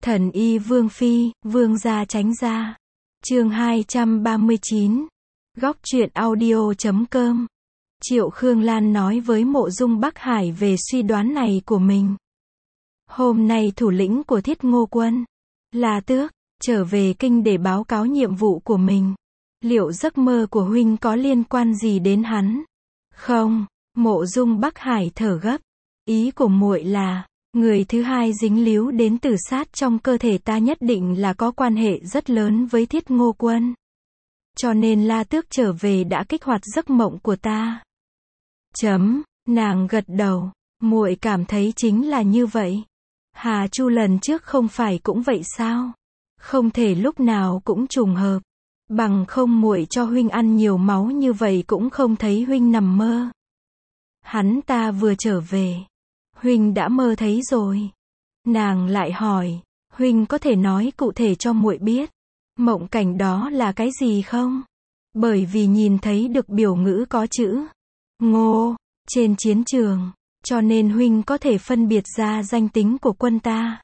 Thần y Vương Phi, Vương gia tránh ra. Chương 239. Góc truyện audio.com. Triệu Khương Lan nói với Mộ Dung Bắc Hải về suy đoán này của mình. Hôm nay thủ lĩnh của Thiết Ngô quân, La Tước, trở về kinh để báo cáo nhiệm vụ của mình. Liệu giấc mơ của huynh có liên quan gì đến hắn? Không, Mộ Dung Bắc Hải thở gấp. Ý của muội là, người thứ hai dính líu đến tử sát trong cơ thể ta nhất định là có quan hệ rất lớn với Thiết Ngô quân. Cho nên La Tước trở về đã kích hoạt giấc mộng của ta. Nàng gật đầu, muội cảm thấy chính là như vậy. Hà Chu lần trước không phải cũng vậy sao? Không thể lúc nào cũng trùng hợp. Bằng không muội cho huynh ăn nhiều máu như vậy cũng không thấy huynh nằm mơ. Hắn ta vừa trở về, huynh đã mơ thấy rồi. Nàng lại hỏi, huynh có thể nói cụ thể cho muội biết, mộng cảnh đó là cái gì không? Bởi vì nhìn thấy được biểu ngữ có chữ Ngô trên chiến trường, cho nên huynh có thể phân biệt ra danh tính của quân ta.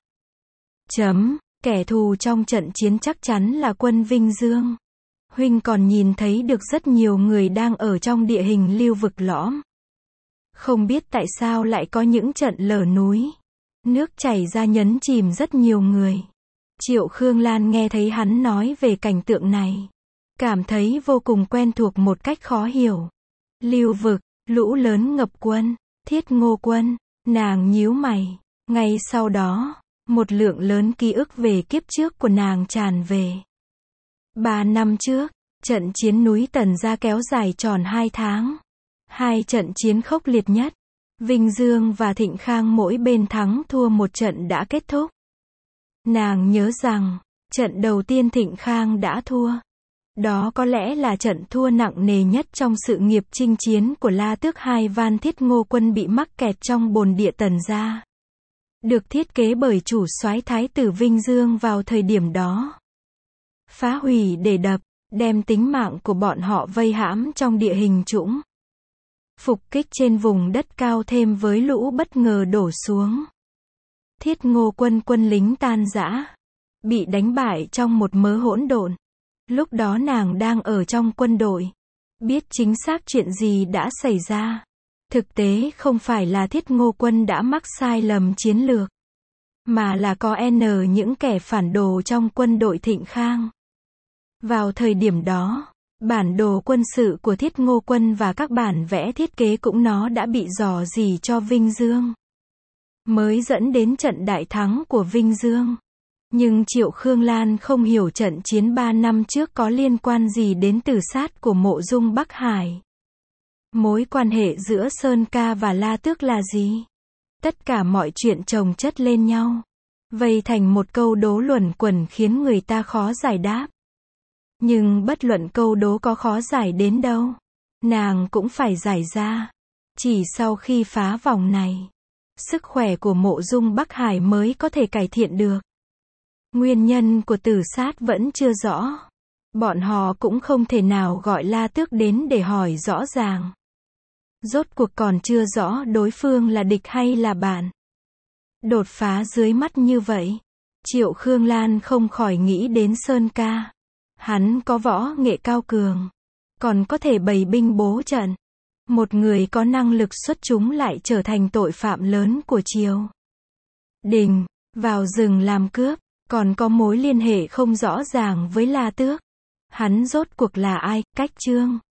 Kẻ thù trong trận chiến chắc chắn là quân Vinh Dương. Huynh còn nhìn thấy được rất nhiều người đang ở trong địa hình lưu vực lõm. Không biết tại sao lại có những trận lở núi. Nước chảy ra nhấn chìm rất nhiều người. Triệu Khương Lan nghe thấy hắn nói về cảnh tượng này, cảm thấy vô cùng quen thuộc một cách khó hiểu. Lưu vực, lũ lớn ngập quân, Thiết Ngô quân, nàng nhíu mày. Ngay sau đó, một lượng lớn ký ức về kiếp trước của nàng tràn về. 3 năm trước, trận chiến núi Tần Gia kéo dài tròn 2 tháng. 2 trận chiến khốc liệt nhất. Vinh Dương và Thịnh Khang mỗi bên thắng thua một trận đã kết thúc. Nàng nhớ rằng, trận đầu tiên Thịnh Khang đã thua. Đó có lẽ là trận thua nặng nề nhất trong sự nghiệp chinh chiến của La Tước. Hai van Thiết Ngô quân bị mắc kẹt trong bồn địa Tần Gia. Được thiết kế bởi chủ soái Thái tử Vinh Dương vào thời điểm đó. Phá hủy để đập, đem tính mạng của bọn họ vây hãm trong địa hình trũng. Phục kích trên vùng đất cao thêm với lũ bất ngờ đổ xuống. Thiết Ngô quân quân lính tan rã, bị đánh bại trong một mớ hỗn độn. Lúc đó nàng đang ở trong quân đội, biết chính xác chuyện gì đã xảy ra. Thực tế không phải là Thiết Ngô quân đã mắc sai lầm chiến lược, mà là có những kẻ phản đồ trong quân đội Thịnh Khang. Vào thời điểm đó, bản đồ quân sự của Thiết Ngô quân và các bản vẽ thiết kế cũng nó đã bị rò rỉ cho Vinh Dương, mới dẫn đến trận đại thắng của Vinh Dương. Nhưng Triệu Khương Lan không hiểu trận chiến 3 năm trước có liên quan gì đến tử sát của Mộ Dung Bắc Hải. Mối quan hệ giữa Sơn Ca và La Tước là gì? Tất cả mọi chuyện chồng chất lên nhau, vây thành một câu đố luẩn quẩn khiến người ta khó giải đáp. Nhưng bất luận câu đố có khó giải đến đâu, nàng cũng phải giải ra. Chỉ sau khi phá vòng này, sức khỏe của Mộ Dung Bắc Hải mới có thể cải thiện được. Nguyên nhân của tử sát vẫn chưa rõ. Bọn họ cũng không thể nào gọi La Tước đến để hỏi rõ ràng. Rốt cuộc còn chưa rõ đối phương là địch hay là bạn. Đột phá dưới mắt như vậy, Triệu Khương Lan không khỏi nghĩ đến Sơn Ca. Hắn có võ nghệ cao cường, còn có thể bày binh bố trận. Một người có năng lực xuất chúng lại trở thành tội phạm lớn của triều đình, vào rừng làm cướp, còn có mối liên hệ không rõ ràng với La Tước. Hắn rốt cuộc là ai? Cách chương